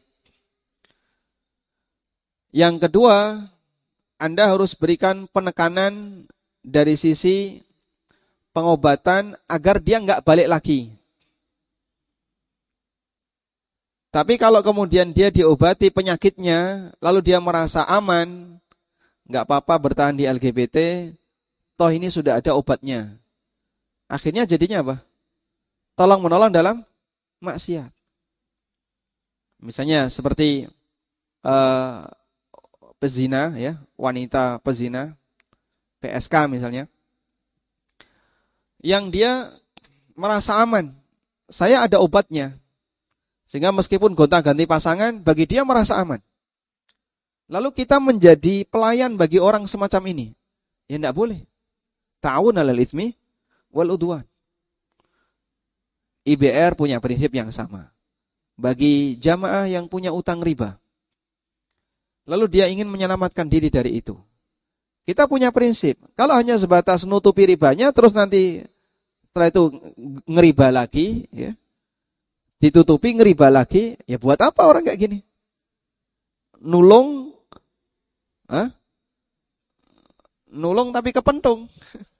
Yang kedua, Anda harus berikan penekanan dari sisi pengobatan agar dia nggak balik lagi. Tapi kalau kemudian dia diobati penyakitnya, lalu dia merasa aman, nggak apa-apa bertahan di L G B T, toh ini sudah ada obatnya. Akhirnya jadinya apa? Tolong menolong dalam maksiat. Misalnya seperti uh, pezina, ya, wanita pezina, P S K misalnya, yang dia merasa aman, saya ada obatnya, sehingga meskipun gonta-ganti pasangan, bagi dia merasa aman. Lalu kita menjadi pelayan bagi orang semacam ini, ya tidak boleh. Ta'awun 'alal itsmi wal udwan. I B R punya prinsip yang sama. Bagi jamaah yang punya utang riba, lalu dia ingin menyelamatkan diri dari itu, kita punya prinsip. Kalau hanya sebatas nutupi ribanya, terus nanti setelah itu ngeriba lagi, ya, ditutupi ngeriba lagi, ya buat apa orang kayak gini? Nulung, Hah? nulung tapi kepentung.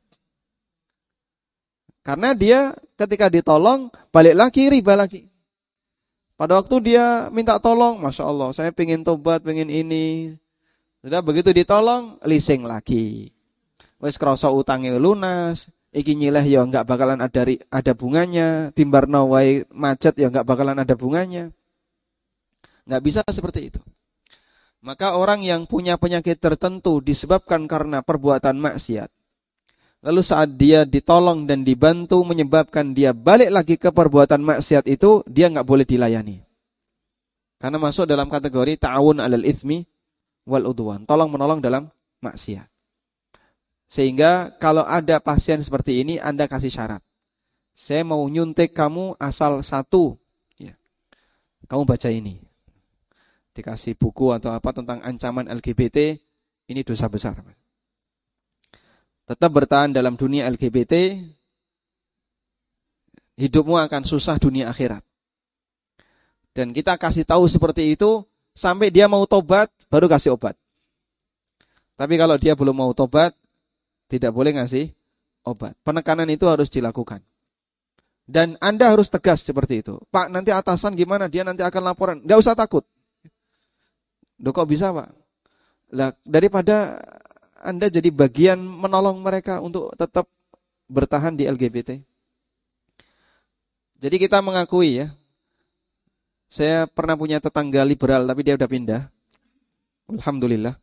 Karena dia ketika ditolong, balik lagi, riba lagi. Pada waktu dia minta tolong, Masya Allah, saya pengen tobat, pengen ini. Sudah begitu ditolong, leasing lagi. Wes krasa utangnya lunas, iki nyileh ya enggak bakalan ada ada bunganya, timbarno wae macet ya enggak bakalan ada bunganya. Enggak bisa seperti itu. Maka orang yang punya penyakit tertentu disebabkan karena perbuatan maksiat, lalu saat dia ditolong dan dibantu menyebabkan dia balik lagi ke perbuatan maksiat itu, dia enggak boleh dilayani. Karena masuk dalam kategori ta'awun 'alal itsmi wal udwan, tolong menolong dalam maksiat. Sehingga kalau ada pasien seperti ini, Anda kasih syarat. Saya mau nyuntik kamu asal satu, ya, kamu baca ini. Dikasih buku atau apa tentang ancaman L G B T, ini dosa besar. Tetap bertahan dalam dunia L G B T, hidupmu akan susah dunia akhirat. Dan kita kasih tahu seperti itu, sampai dia mau tobat, baru kasih obat. Tapi kalau dia belum mau tobat, tidak boleh ngasih obat. Penekanan itu harus dilakukan. Dan Anda harus tegas seperti itu. Pak, nanti atasan gimana? Dia nanti akan laporan. Tidak usah takut. Duh, kok bisa, Pak? Lah, daripada Anda jadi bagian menolong mereka untuk tetap bertahan di L G B T. Jadi kita mengakui, ya. Saya pernah punya tetangga liberal, tapi dia udah pindah. Alhamdulillah.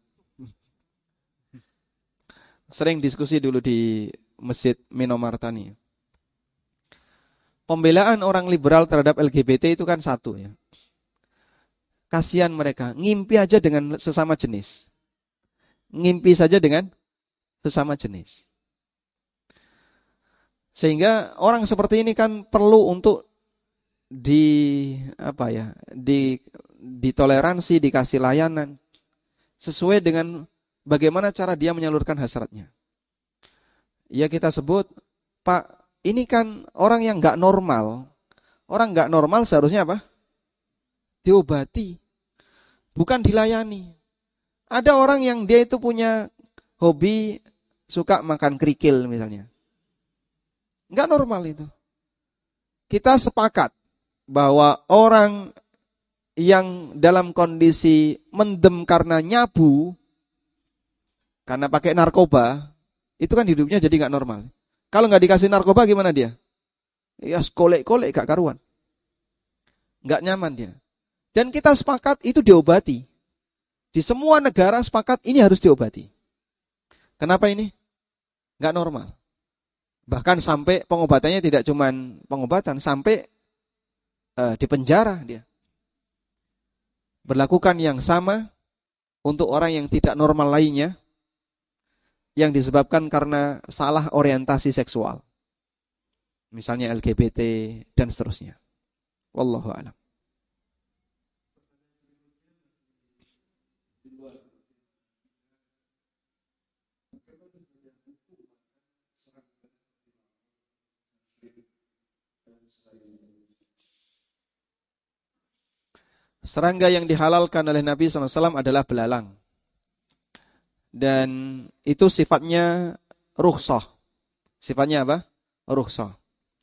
Sering diskusi dulu di Masjid Minomartani. Pembelaan orang liberal terhadap L G B T itu kan satu, ya. Kasihan mereka, ngimpi aja dengan sesama jenis. Ngimpi saja dengan sesama jenis. Sehingga orang seperti ini kan perlu untuk di apa ya, di ditoleransi, dikasih layanan sesuai dengan bagaimana cara dia menyalurkan hasratnya. Ya kita sebut, Pak, ini kan orang yang enggak normal. Orang enggak normal seharusnya apa? Diobati, bukan dilayani. Ada orang yang dia itu punya hobi suka makan kerikil misalnya. Enggak normal itu. Kita sepakat bahwa orang yang dalam kondisi mendem karena nyabu, karena pakai narkoba, itu kan hidupnya jadi enggak normal. Kalau enggak dikasih narkoba gimana dia? Ya kolek-kolek gak karuan. Enggak nyaman dia. Dan kita sepakat itu diobati. Di semua negara sepakat ini harus diobati. Kenapa ini? Nggak normal. Bahkan sampai pengobatannya tidak cuma pengobatan, sampai uh, di penjara dia. Berlakukan yang sama untuk orang yang tidak normal lainnya, yang disebabkan karena salah orientasi seksual. Misalnya L G B T dan seterusnya. Wallahu a'lam. Serangga yang dihalalkan oleh Nabi shallallahu alaihi wasallam adalah belalang. Dan itu sifatnya rukhsah. Sifatnya apa? Rukhsah.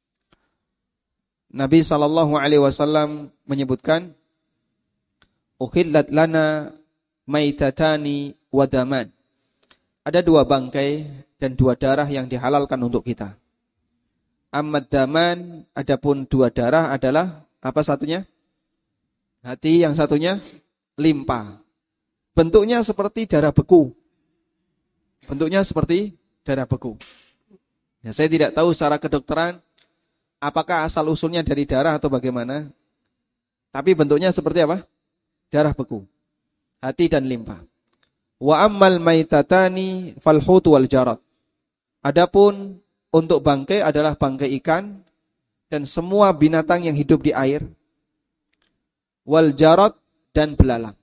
Nabi shallallahu alaihi wasallam menyebutkan, "Ukhillat lana maitatani wadaman." Ada dua bangkai dan dua darah yang dihalalkan untuk kita. Ammad daman, adapun dua darah adalah apa satunya? Hati, yang satunya limpa. Bentuknya seperti darah beku. Bentuknya seperti darah beku. Ya, saya tidak tahu secara kedokteran apakah asal usulnya dari darah atau bagaimana. Tapi bentuknya seperti apa? Darah beku. Hati dan limpa. Wa ammal maitatani fal hut wal jarad. Adapun untuk bangkai adalah bangkai ikan dan semua binatang yang hidup di air. Wal jarad dan belalang.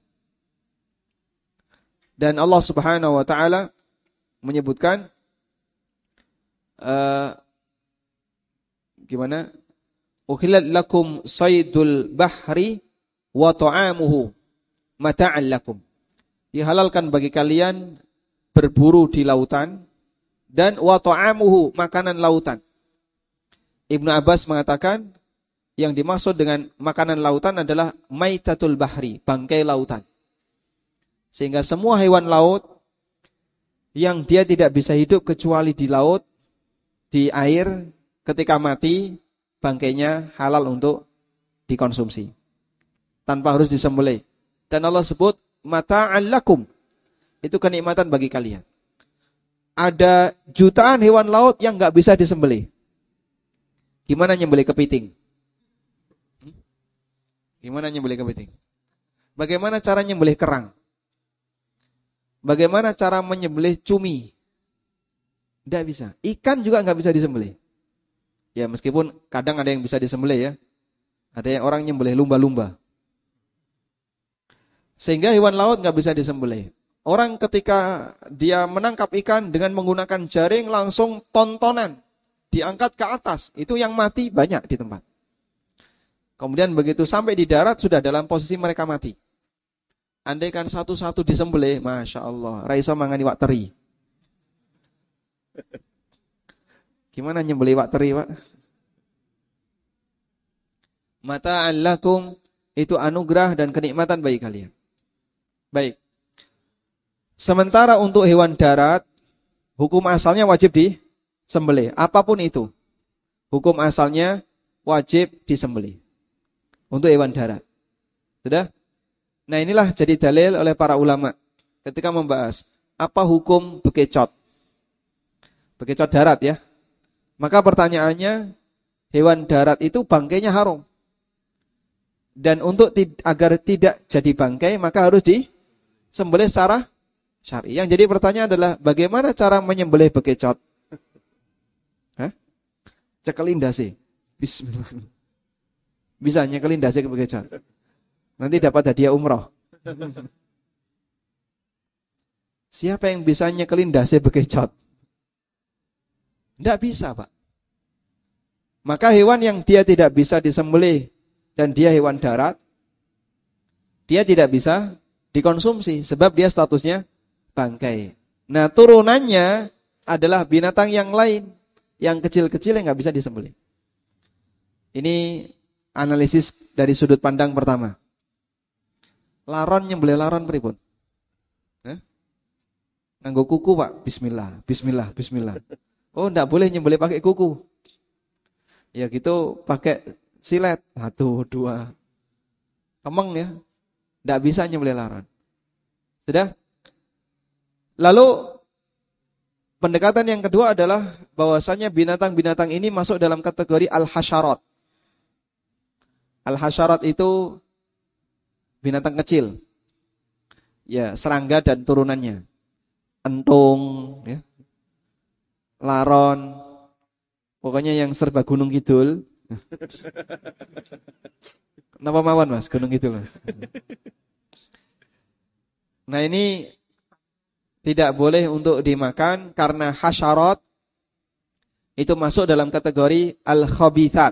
Dan Allah Subhanahu wa taala menyebutkan uh, gimana? Uhillat lakum saydul bahri wa ta'amuhu mata'an lakum. Dihalalkan bagi kalian berburu di lautan dan wa ta'amuhu, makanan lautan. Ibnu Abbas mengatakan yang dimaksud dengan makanan lautan adalah maitatul bahri, bangkai lautan. Sehingga semua hewan laut yang dia tidak bisa hidup kecuali di laut, di air, ketika mati, bangkainya halal untuk dikonsumsi. Tanpa harus disembelih. Dan Allah sebut, mata'an lakum. Itu kenikmatan bagi kalian. Ada jutaan hewan laut yang nggak bisa disembelih. Gimana nyembelih kepiting? Gimana nyembelih kepiting? Bagaimana cara nyembelih kerang? Bagaimana cara menyembelih cumi? Tidak bisa. Ikan juga nggak bisa disembelih. Ya meskipun kadang ada yang bisa disembelih ya. Ada yang orang nyembelih lumba-lumba. Sehingga hewan laut nggak bisa disembelih. Orang ketika dia menangkap ikan dengan menggunakan jaring langsung tontonan. Diangkat ke atas. Itu yang mati banyak di tempat. Kemudian begitu sampai di darat sudah dalam posisi mereka mati. Andaikan satu-satu disembelih, Masya Allah, Raisa mangani wak teri. Gimana nyembelih wak teri, Pak? Mata'an lakum, itu anugerah dan kenikmatan bagi kalian. Baik. Sementara untuk hewan darat, hukum asalnya wajib disembelih. Apapun itu, hukum asalnya wajib disembelih. Untuk hewan darat. Sudah? Nah inilah jadi dalil oleh para ulama ketika membahas apa hukum bekecot. Bekecot darat ya. Maka pertanyaannya, hewan darat itu bangkainya haram. Dan untuk tid- agar tidak jadi bangkai maka harus disembelih secara syar'i. Yang jadi pertanyaan adalah bagaimana cara menyembelih bekecot? Hah? Cekelin dasi. Bismillah. Bisa nyekelin dasi ke bekecot. Nanti dapat hadiah umroh. Siapa yang bisa nyekelin dasi bekecot? Tidak bisa, Pak. Maka hewan yang dia tidak bisa disembelih dan dia hewan darat, dia tidak bisa dikonsumsi sebab dia statusnya bangkai. Nah, turunannya adalah binatang yang lain, yang kecil-kecil yang nggak bisa disembelih. Ini analisis dari sudut pandang pertama. Laron nyembelih laron pripun? Eh? Nganggo kuku, Pak. Bismillah, bismillah, bismillah. Oh, enggak boleh nyembelih pakai kuku. Ya gitu pakai silet. Satu, dua. Kemeng ya. Enggak bisa nyembelih laron. Sudah? Lalu pendekatan yang kedua adalah bahwasanya binatang-binatang ini masuk dalam kategori al-hasyarat. Al-hasyarat itu binatang kecil. Ya, serangga dan turunannya. Entung, ya. Laron. Pokoknya yang serba gunung kidul. Kenapa mawon Mas, gunung kidul Mas? Nah, ini tidak boleh untuk dimakan karena hasyarat itu masuk dalam kategori al-khabithat.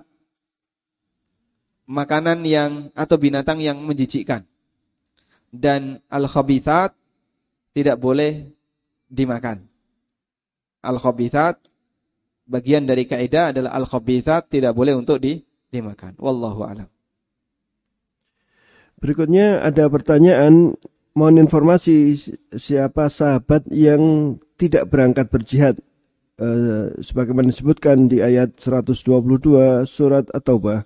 Makanan yang atau binatang yang menjijikkan. Dan al-khabithat tidak boleh dimakan. Al-khabithat bagian dari kaidah adalah al-khabithat tidak boleh untuk di, dimakan. Wallahu a'lam. Berikutnya ada pertanyaan, mohon informasi siapa sahabat yang tidak berangkat berjihad eh, sebagaimana disebutkan di ayat seratus dua puluh dua surat At-Taubah.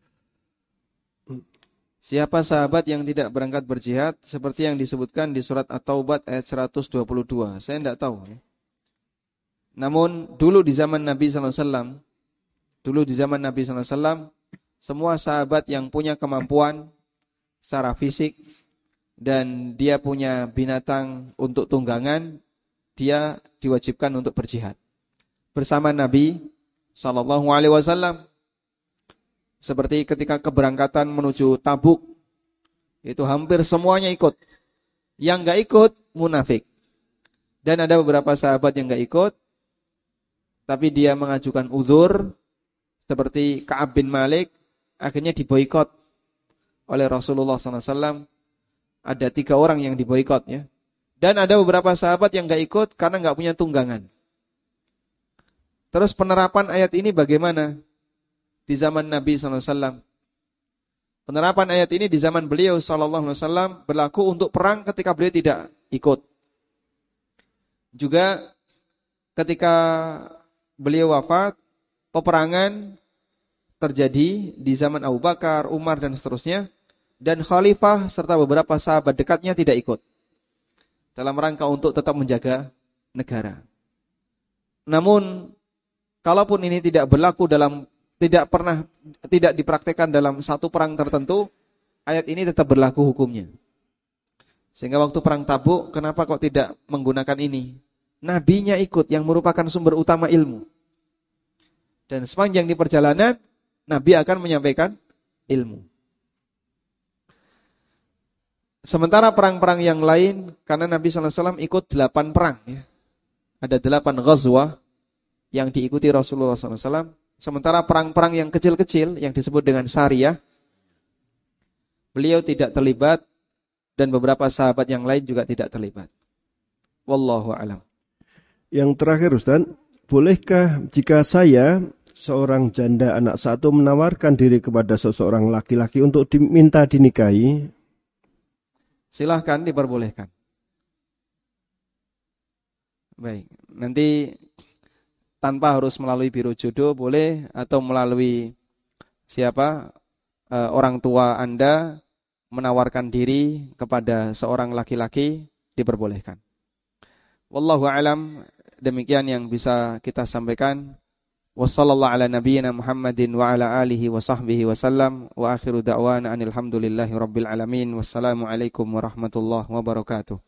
Siapa sahabat yang tidak berangkat berjihad seperti yang disebutkan di surat At-Taubah ayat seratus dua puluh dua? Saya tidak tahu. Ya. Namun dulu di zaman Nabi sallallahu alaihi wasallam, dulu di zaman Nabi sallallahu alaihi wasallam, semua sahabat yang punya kemampuan secara fisik dan dia punya binatang untuk tunggangan, dia diwajibkan untuk berjihad bersama Nabi sallallahu alaihi wasallam. Seperti ketika keberangkatan menuju Tabuk, itu hampir semuanya ikut. Yang enggak ikut munafik. Dan ada beberapa sahabat yang enggak ikut, tapi dia mengajukan uzur, seperti Ka'ab bin Malik, akhirnya diboikot oleh Rasulullah sallallahu alaihi wasallam. Ada tiga orang yang diboikot, ya. Dan ada beberapa sahabat yang enggak ikut karena enggak punya tunggangan. Terus penerapan ayat ini bagaimana di zaman Nabi sallallahu alaihi wasallam? Penerapan ayat ini di zaman beliau sallallahu alaihi wasallam berlaku untuk perang ketika beliau tidak ikut. Juga ketika beliau wafat, peperangan terjadi di zaman Abu Bakar, Umar dan seterusnya, dan khalifah serta beberapa sahabat dekatnya tidak ikut dalam rangka untuk tetap menjaga negara. Namun kalaupun ini tidak berlaku dalam tidak pernah tidak dipraktekkan dalam satu perang tertentu, ayat ini tetap berlaku hukumnya. Sehingga waktu perang Tabuk, kenapa kok tidak menggunakan ini? Nabinya ikut yang merupakan sumber utama ilmu. Dan sepanjang di perjalanan, Nabi akan menyampaikan ilmu. Sementara perang-perang yang lain, karena Nabi sallallahu alaihi wasallam ikut delapan perang, ya. Ada delapan ghazwah yang diikuti Rasulullah sallallahu alaihi wasallam. Sementara perang-perang yang kecil-kecil yang disebut dengan syariah, beliau tidak terlibat dan beberapa sahabat yang lain juga tidak terlibat. Wallahu a'lam. Yang terakhir Ustaz, bolehkah jika saya seorang janda anak satu menawarkan diri kepada seseorang laki-laki untuk diminta dinikahi? Silahkan, diperbolehkan. Baik, nanti tanpa harus melalui biro jodoh boleh, atau melalui siapa e, orang tua Anda menawarkan diri kepada seorang laki-laki, diperbolehkan. Wallahu a'lam, demikian yang bisa kita sampaikan. Wassallallahu ala nabiyyina Muhammadin wa ala alihi wa sahbihi wasallam wa akhiru da'wana anil hamdulillahi rabbil alamin. Wassalamu alaikum warahmatullahi wabarakatuh.